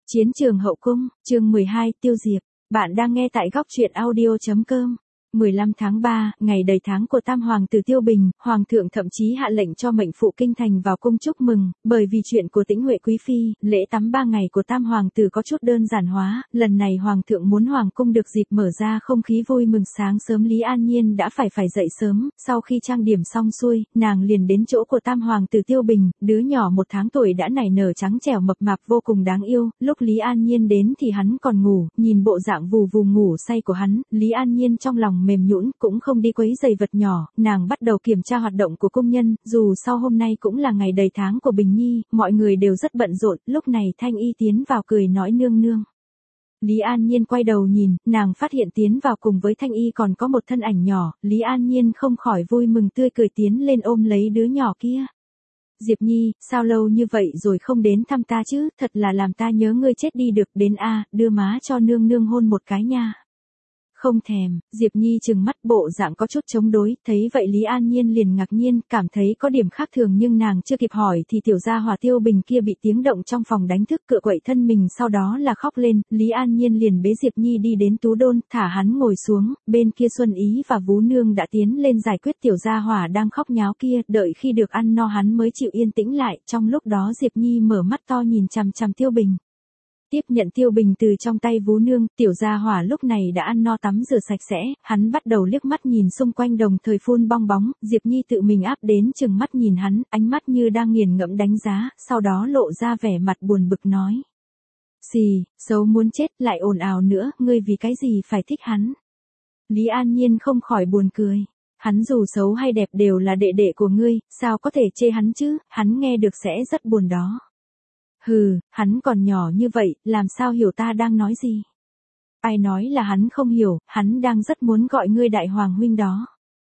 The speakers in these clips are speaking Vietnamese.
Chiến trường hậu cung, chương 12, Tiêu Diệp. Bạn đang nghe tại góc truyện audio.com. 15 tháng 3, ngày đầy tháng của Tam Hoàng tử Tiêu Bình, Hoàng thượng thậm chí hạ lệnh cho mệnh phụ kinh thành vào cung chúc mừng, bởi vì chuyện của Tĩnh Huệ Quý Phi, lễ tắm 3 ngày của Tam Hoàng tử có chút đơn giản hóa, lần này Hoàng thượng muốn Hoàng cung được dịp mở ra không khí vui mừng. Sáng sớm Lý An Nhiên đã phải dậy sớm, sau khi trang điểm xong xuôi, nàng liền đến chỗ của Tam Hoàng tử Tiêu Bình, đứa nhỏ 1 tháng tuổi đã nảy nở trắng trẻo mập mạp vô cùng đáng yêu, lúc Lý An Nhiên đến thì hắn còn ngủ, nhìn bộ dạng vù vù ngủ say của hắn, Lý An Nhiên trong lòng mềm nhũn, cũng không đi quấy giày vật nhỏ, nàng bắt đầu kiểm tra hoạt động của cung nhân, dù sau hôm nay cũng là ngày đầy tháng của Bình Nhi, mọi người đều rất bận rộn, lúc này Thanh Y tiến vào cười nói nương nương. Lý An Nhiên quay đầu nhìn, nàng phát hiện tiến vào cùng với Thanh Y còn có một thân ảnh nhỏ, Lý An Nhiên không khỏi vui mừng tươi cười tiến lên ôm lấy đứa nhỏ kia. Diệp Nhi, sao lâu như vậy rồi không đến thăm ta chứ, thật là làm ta nhớ ngươi chết đi được, đến a, đưa má cho nương nương hôn một cái nha. Không thèm, Diệp Nhi trừng mắt bộ dạng có chút chống đối, thấy vậy Lý An Nhiên liền ngạc nhiên, cảm thấy có điểm khác thường nhưng nàng chưa kịp hỏi thì tiểu gia hỏa Tiêu Bình kia bị tiếng động trong phòng đánh thức cựa quậy thân mình sau đó là khóc lên, Lý An Nhiên liền bế Diệp Nhi đi đến tú đôn, thả hắn ngồi xuống, bên kia Xuân Ý và Vú Nương đã tiến lên giải quyết tiểu gia hỏa đang khóc nháo kia, đợi khi được ăn no hắn mới chịu yên tĩnh lại, trong lúc đó Diệp Nhi mở mắt to nhìn chằm chằm Tiêu Bình. Tiếp nhận Tiêu Bình từ trong tay Vú Nương, tiểu gia hỏa lúc này đã ăn no tắm rửa sạch sẽ, hắn bắt đầu liếc mắt nhìn xung quanh đồng thời phun bong bóng, Diệp Nhi tự mình áp đến chừng mắt nhìn hắn, ánh mắt như đang nghiền ngẫm đánh giá, sau đó lộ ra vẻ mặt buồn bực nói. Xì, xấu muốn chết lại ồn ào nữa, ngươi vì cái gì phải thích hắn? Lý An Nhiên không khỏi buồn cười. Hắn dù xấu hay đẹp đều là đệ đệ của ngươi, sao có thể chê hắn chứ, hắn nghe được sẽ rất buồn đó. Hừ, hắn còn nhỏ như vậy, làm sao hiểu ta đang nói gì? Ai nói là hắn không hiểu, hắn đang rất muốn gọi ngươi đại hoàng huynh đó.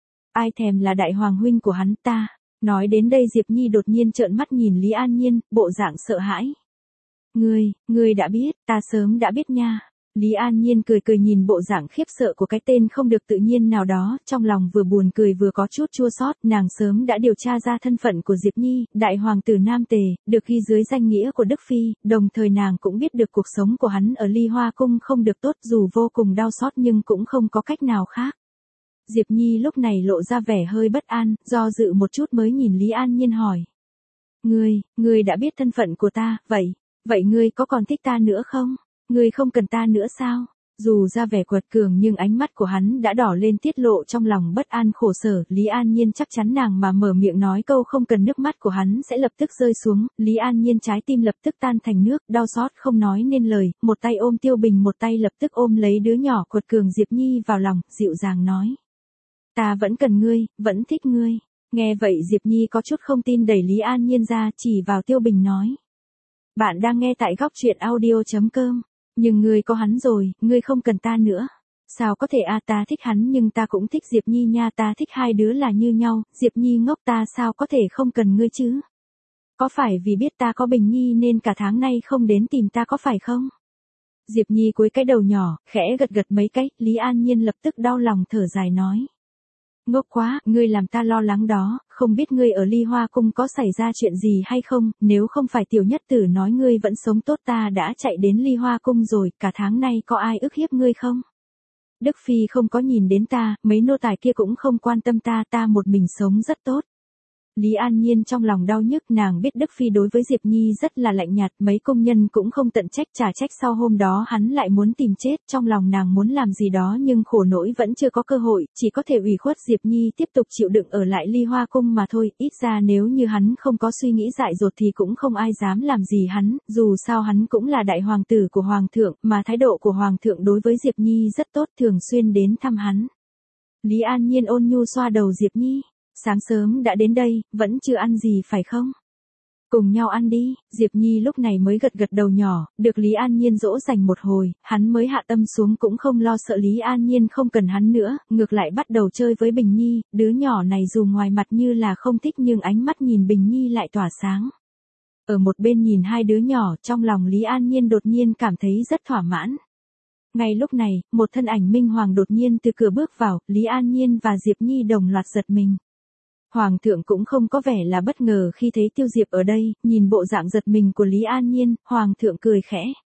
Ai thèm là đại hoàng huynh của hắn ta? Nói đến đây Diệp Nhi đột nhiên trợn mắt nhìn Lý An Nhiên, bộ dạng sợ hãi. Ngươi đã biết, ta sớm đã biết nha. Lý An Nhiên cười nhìn bộ dạng khiếp sợ của cái tên không được tự nhiên nào đó, trong lòng vừa buồn cười vừa có chút chua xót, nàng sớm đã điều tra ra thân phận của Diệp Nhi, đại hoàng tử Nam Tề, được ghi dưới danh nghĩa của Đức Phi, đồng thời nàng cũng biết được cuộc sống của hắn ở Ly Hoa Cung không được tốt dù vô cùng đau xót nhưng cũng không có cách nào khác. Diệp Nhi lúc này lộ ra vẻ hơi bất an, do dự một chút mới nhìn Lý An Nhiên hỏi. Ngươi đã biết thân phận của ta, vậy ngươi có còn thích ta nữa không? Ngươi không cần ta nữa sao? Dù ra vẻ quật cường nhưng ánh mắt của hắn đã đỏ lên tiết lộ trong lòng bất an khổ sở, Lý An Nhiên chắc chắn nàng mà mở miệng nói câu không cần nước mắt của hắn sẽ lập tức rơi xuống, Lý An Nhiên trái tim lập tức tan thành nước, đau xót không nói nên lời, một tay ôm Tiêu Bình một tay lập tức ôm lấy đứa nhỏ quật cường Diệp Nhi vào lòng, dịu dàng nói. Ta vẫn cần ngươi, vẫn thích ngươi. Nghe vậy Diệp Nhi có chút không tin đẩy Lý An Nhiên ra chỉ vào Tiêu Bình nói. Bạn đang nghe tại góc truyện audio.com. Nhưng ngươi có hắn rồi, ngươi không cần ta nữa. Sao có thể ta thích hắn nhưng ta cũng thích Diệp Nhi nha, ta thích hai đứa là như nhau, Diệp Nhi ngốc ta sao có thể không cần ngươi chứ? Có phải vì biết ta có Bình Nhi nên cả tháng nay không đến tìm ta có phải không? Diệp Nhi cúi cái đầu nhỏ, khẽ gật mấy cái, Lý An Nhiên lập tức đau lòng thở dài nói. Ngốc quá, ngươi làm ta lo lắng đó, không biết ngươi ở Ly Hoa Cung có xảy ra chuyện gì hay không, nếu không phải tiểu nhất tử nói ngươi vẫn sống tốt ta đã chạy đến Ly Hoa Cung rồi, cả tháng nay có ai ức hiếp ngươi không? Đức Phi không có nhìn đến ta, mấy nô tài kia cũng không quan tâm ta một mình sống rất tốt. Lý An Nhiên trong lòng đau nhức, nàng biết Đức Phi đối với Diệp Nhi rất là lạnh nhạt, mấy công nhân cũng không tận trách trả trách sau hôm đó hắn lại muốn tìm chết, trong lòng nàng muốn làm gì đó nhưng khổ nỗi vẫn chưa có cơ hội, chỉ có thể ủy khuất Diệp Nhi tiếp tục chịu đựng ở lại Ly Hoa Cung mà thôi, ít ra nếu như hắn không có suy nghĩ dại dột thì cũng không ai dám làm gì hắn, dù sao hắn cũng là đại hoàng tử của hoàng thượng, mà thái độ của hoàng thượng đối với Diệp Nhi rất tốt, thường xuyên đến thăm hắn. Lý An Nhiên ôn nhu xoa đầu Diệp Nhi. Sáng sớm đã đến đây, vẫn chưa ăn gì phải không? Cùng nhau ăn đi, Diệp Nhi lúc này mới gật đầu nhỏ, được Lý An Nhiên dỗ dành một hồi, hắn mới hạ tâm xuống cũng không lo sợ Lý An Nhiên không cần hắn nữa, ngược lại bắt đầu chơi với Bình Nhi, đứa nhỏ này dù ngoài mặt như là không thích nhưng ánh mắt nhìn Bình Nhi lại tỏa sáng. Ở một bên nhìn hai đứa nhỏ, trong lòng Lý An Nhiên đột nhiên cảm thấy rất thỏa mãn. Ngay lúc này, một thân ảnh minh hoàng đột nhiên từ cửa bước vào, Lý An Nhiên và Diệp Nhi đồng loạt giật mình. Hoàng thượng cũng không có vẻ là bất ngờ khi thấy Tiêu Diệp ở đây, nhìn bộ dạng giật mình của Lý An Nhiên, Hoàng thượng cười khẽ.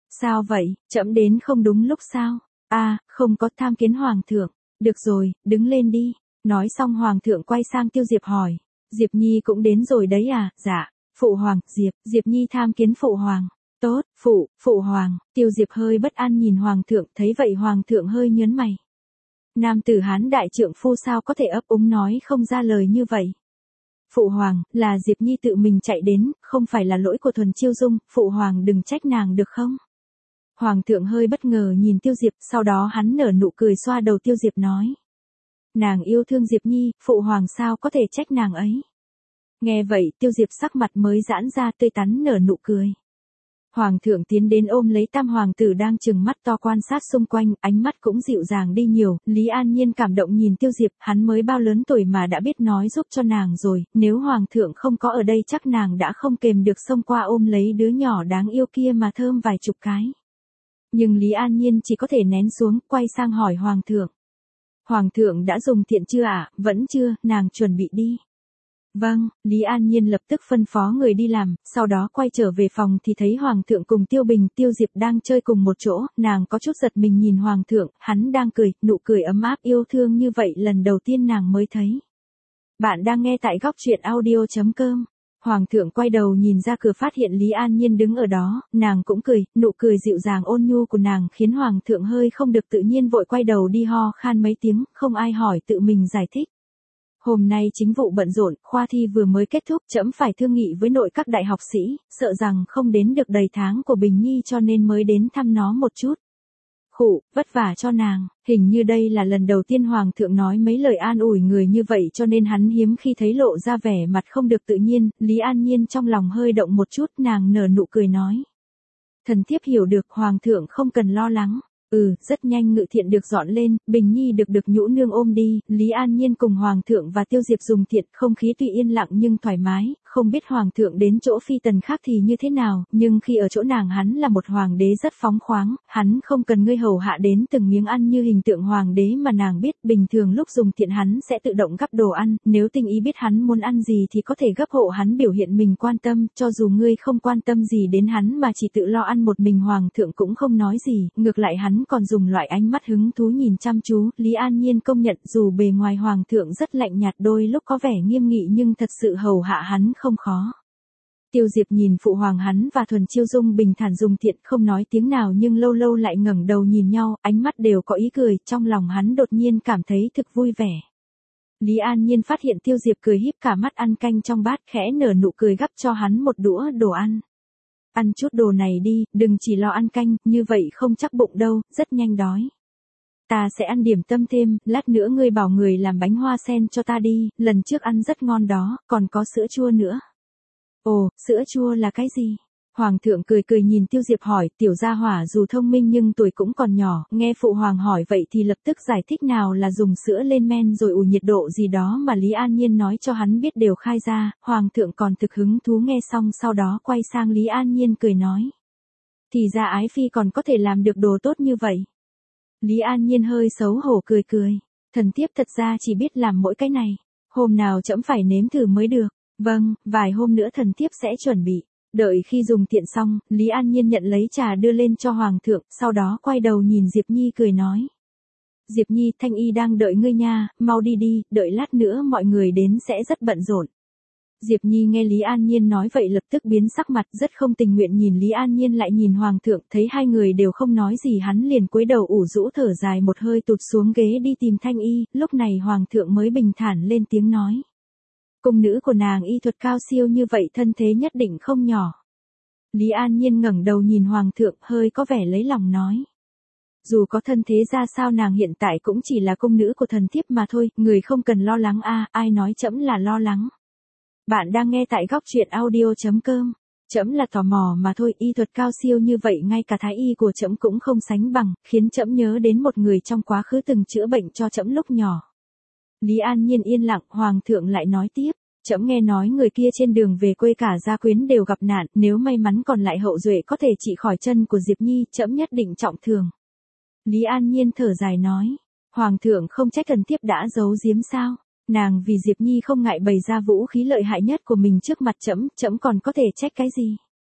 Sao vậy, trẫm đến không đúng lúc sao? Không có, tham kiến hoàng thượng. Được rồi, đứng lên đi. Nói xong hoàng thượng quay sang Tiêu Diệp hỏi. Diệp Nhi cũng đến rồi đấy à? Dạ. Phụ hoàng, Diệp Nhi tham kiến phụ hoàng. Tốt, phụ hoàng. Tiêu Diệp hơi bất an nhìn hoàng thượng, thấy vậy hoàng thượng hơi nhớn mày. Nam tử Hán đại trượng phu sao có thể ấp úng nói không ra lời như vậy? Phụ hoàng, là Diệp Nhi tự mình chạy đến, không phải là lỗi của Thuần Chiêu Dung, phụ hoàng đừng trách nàng được không? Hoàng thượng hơi bất ngờ nhìn Tiêu Diệp, sau đó hắn nở nụ cười xoa đầu Tiêu Diệp nói. Nàng yêu thương Diệp Nhi, phụ hoàng sao có thể trách nàng ấy? Nghe vậy, Tiêu Diệp sắc mặt mới giãn ra tươi tắn nở nụ cười. Hoàng thượng tiến đến ôm lấy tam hoàng tử đang trừng mắt to quan sát xung quanh, ánh mắt cũng dịu dàng đi nhiều, Lý An Nhiên cảm động nhìn Tiêu Diệp, hắn mới bao lớn tuổi mà đã biết nói giúp cho nàng rồi, nếu hoàng thượng không có ở đây chắc nàng đã không kềm được xông qua ôm lấy đứa nhỏ đáng yêu kia mà thơm vài chục cái. Nhưng Lý An Nhiên chỉ có thể nén xuống, quay sang hỏi hoàng thượng. Hoàng thượng đã dùng thiện chưa ạ? Vẫn chưa, nàng chuẩn bị đi. Vâng, Lý An Nhiên lập tức phân phó người đi làm, sau đó quay trở về phòng thì thấy Hoàng thượng cùng Tiêu Bình, Tiêu Diệp đang chơi cùng một chỗ, nàng có chút giật mình nhìn Hoàng thượng, hắn đang cười, nụ cười ấm áp yêu thương như vậy lần đầu tiên nàng mới thấy. Bạn đang nghe tại góc truyện audio.com. Hoàng thượng quay đầu nhìn ra cửa phát hiện Lý An Nhiên đứng ở đó, nàng cũng cười, nụ cười dịu dàng ôn nhu của nàng khiến Hoàng thượng hơi không được tự nhiên vội quay đầu đi ho khan mấy tiếng, không ai hỏi tự mình giải thích. Hôm nay chính vụ bận rộn, khoa thi vừa mới kết thúc, trẫm phải thương nghị với nội các đại học sĩ, sợ rằng không đến được đầy tháng của Bình Nhi cho nên mới đến thăm nó một chút. Vất vả cho nàng, hình như đây là lần đầu tiên Hoàng thượng nói mấy lời an ủi người như vậy cho nên hắn hiếm khi thấy lộ ra vẻ mặt không được tự nhiên, Lý An Nhiên trong lòng hơi động một chút, nàng nở nụ cười nói. Thần thiếp hiểu được, Hoàng thượng không cần lo lắng. Rất nhanh ngự thiện được dọn lên, Bình Nhi được nhũ nương ôm đi, Lý An Nhiên cùng Hoàng thượng và Tiêu Diệp dùng thiện, không khí tuy yên lặng nhưng thoải mái, không biết Hoàng thượng đến chỗ phi tần khác thì như thế nào, nhưng khi ở chỗ nàng hắn là một hoàng đế rất phóng khoáng, hắn không cần ngươi hầu hạ đến từng miếng ăn như hình tượng hoàng đế mà nàng biết, bình thường lúc dùng thiện hắn sẽ tự động gắp đồ ăn, nếu tinh ý biết hắn muốn ăn gì thì có thể gấp hộ hắn biểu hiện mình quan tâm, cho dù ngươi không quan tâm gì đến hắn mà chỉ tự lo ăn một mình Hoàng thượng cũng không nói gì, ngược lại hắn còn dùng loại ánh mắt hứng thú nhìn chăm chú, Lý An Nhiên công nhận dù bề ngoài Hoàng thượng rất lạnh nhạt đôi lúc có vẻ nghiêm nghị nhưng thật sự hầu hạ hắn không khó. Tiêu Diệp nhìn phụ hoàng hắn và Thuần Chiêu Dung bình thản dùng thiện không nói tiếng nào nhưng lâu lâu lại ngẩng đầu nhìn nhau, ánh mắt đều có ý cười, trong lòng hắn đột nhiên cảm thấy thực vui vẻ. Lý An Nhiên phát hiện Tiêu Diệp cười híp cả mắt ăn canh trong bát khẽ nở nụ cười gắp cho hắn một đũa đồ ăn. Ăn chút đồ này đi, đừng chỉ lo ăn canh, như vậy không chắc bụng đâu, rất nhanh đói. Ta sẽ ăn điểm tâm thêm, lát nữa ngươi bảo người làm bánh hoa sen cho ta đi, lần trước ăn rất ngon đó, còn có sữa chua nữa. Ồ, sữa chua là cái gì? Hoàng thượng cười cười nhìn Tiêu Diệp hỏi, tiểu gia hỏa dù thông minh nhưng tuổi cũng còn nhỏ, nghe phụ hoàng hỏi vậy thì lập tức giải thích nào là dùng sữa lên men rồi ủ nhiệt độ gì đó mà Lý An Nhiên nói cho hắn biết đều khai ra, hoàng thượng còn thực hứng thú nghe xong sau đó quay sang Lý An Nhiên cười nói. Thì ra ái phi còn có thể làm được đồ tốt như vậy. Lý An Nhiên hơi xấu hổ cười cười, thần thiếp thật ra chỉ biết làm mỗi cái này, hôm nào trẫm phải nếm thử mới được. Vâng, vài hôm nữa thần thiếp sẽ chuẩn bị. Đợi khi dùng tiện xong, Lý An Nhiên nhận lấy trà đưa lên cho Hoàng thượng, sau đó quay đầu nhìn Diệp Nhi cười nói. Diệp Nhi, Thanh Y đang đợi ngươi nha, mau đi đi, đợi lát nữa mọi người đến sẽ rất bận rộn. Diệp Nhi nghe Lý An Nhiên nói vậy lập tức biến sắc mặt rất không tình nguyện nhìn Lý An Nhiên lại nhìn Hoàng thượng, thấy hai người đều không nói gì hắn liền cúi đầu ủ rũ thở dài một hơi tụt xuống ghế đi tìm Thanh Y, lúc này Hoàng thượng mới bình thản lên tiếng nói. Cung nữ của nàng y thuật cao siêu như vậy thân thế nhất định không nhỏ. Lý An Nhiên ngẩng đầu nhìn Hoàng thượng hơi có vẻ lấy lòng nói. Dù có thân thế ra sao nàng hiện tại cũng chỉ là cung nữ của thần thiếp mà thôi, người không cần lo lắng ai nói trẫm là lo lắng. Bạn đang nghe tại góc truyện audio.com. Trẫm là tò mò mà thôi, y thuật cao siêu như vậy ngay cả thái y của trẫm cũng không sánh bằng, khiến trẫm nhớ đến một người trong quá khứ từng chữa bệnh cho trẫm lúc nhỏ. Lý An Nhiên yên lặng, Hoàng thượng lại nói tiếp, trẫm nghe nói người kia trên đường về quê cả gia quyến đều gặp nạn, nếu may mắn còn lại hậu duệ có thể trị khỏi chân của Diệp Nhi, trẫm nhất định trọng thưởng. Lý An Nhiên thở dài nói, Hoàng thượng không trách thần thiếp đã giấu giếm sao, nàng vì Diệp Nhi không ngại bày ra vũ khí lợi hại nhất của mình trước mặt trẫm, trẫm còn có thể trách cái gì.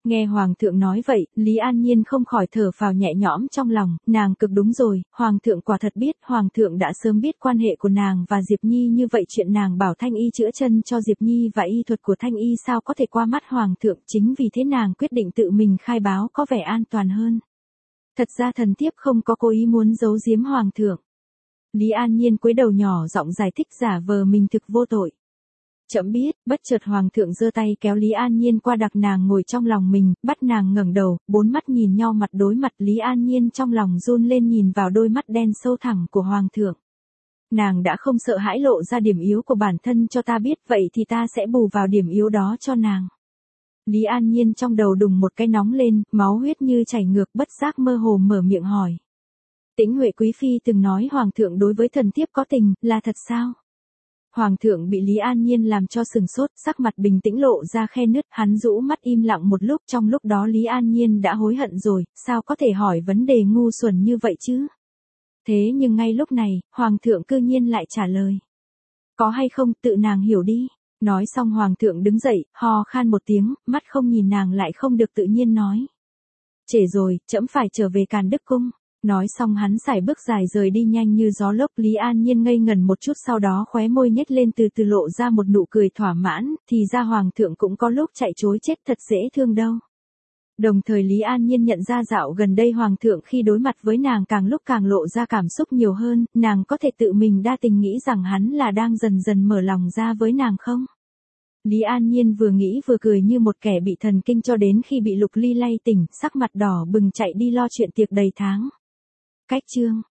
Nghe Hoàng thượng nói vậy, Lý An Nhiên không khỏi thở phào nhẹ nhõm trong lòng, nàng cực đúng rồi, Hoàng thượng quả thật biết, Hoàng thượng đã sớm biết quan hệ của nàng và Diệp Nhi như vậy chuyện nàng bảo Thanh Y chữa chân cho Diệp Nhi và y thuật của Thanh Y sao có thể qua mắt Hoàng thượng, chính vì thế nàng quyết định tự mình khai báo có vẻ an toàn hơn. Thật ra thần thiếp không có cố ý muốn giấu giếm Hoàng thượng. Lý An Nhiên cúi đầu nhỏ giọng giải thích giả vờ mình thực vô tội. Trẫm biết, bất chợt Hoàng thượng giơ tay kéo Lý An Nhiên qua đặt nàng ngồi trong lòng mình, bắt nàng ngẩng đầu, bốn mắt nhìn nhau mặt đối mặt. Lý An Nhiên trong lòng run lên nhìn vào đôi mắt đen sâu thẳm của Hoàng thượng. Nàng đã không sợ hãi lộ ra điểm yếu của bản thân cho ta biết, vậy thì ta sẽ bù vào điểm yếu đó cho nàng. Lý An Nhiên trong đầu đùng một cái nóng lên, máu huyết như chảy ngược, bất giác mơ hồ mở miệng hỏi. Tĩnh Huệ quý phi từng nói Hoàng thượng đối với thần thiếp có tình, là thật sao? Hoàng thượng bị Lý An Nhiên làm cho sừng sốt, sắc mặt bình tĩnh lộ ra khe nứt, hắn rũ mắt im lặng một lúc, trong lúc đó Lý An Nhiên đã hối hận rồi, sao có thể hỏi vấn đề ngu xuẩn như vậy chứ? Thế nhưng ngay lúc này, Hoàng thượng cư nhiên lại trả lời. Có hay không, tự nàng hiểu đi. Nói xong Hoàng thượng đứng dậy, ho khan một tiếng, mắt không nhìn nàng lại không được tự nhiên nói. Trễ rồi, trẫm phải trở về Càn Đức Cung. Nói xong hắn sải bước dài rời đi nhanh như gió lốc. Lý An Nhiên ngây ngẩn một chút, sau đó khóe môi nhếch lên từ từ lộ ra một nụ cười thỏa mãn, thì ra Hoàng thượng cũng có lúc chạy trối chết thật dễ thương đâu. Đồng thời Lý An Nhiên nhận ra dạo gần đây Hoàng thượng khi đối mặt với nàng càng lúc càng lộ ra cảm xúc nhiều hơn, nàng có thể tự mình đa tình nghĩ rằng hắn là đang dần dần mở lòng ra với nàng không? Lý An Nhiên vừa nghĩ vừa cười như một kẻ bị thần kinh cho đến khi bị Lục Ly lay tỉnh, sắc mặt đỏ bừng chạy đi lo chuyện tiệc đầy tháng. Cách chương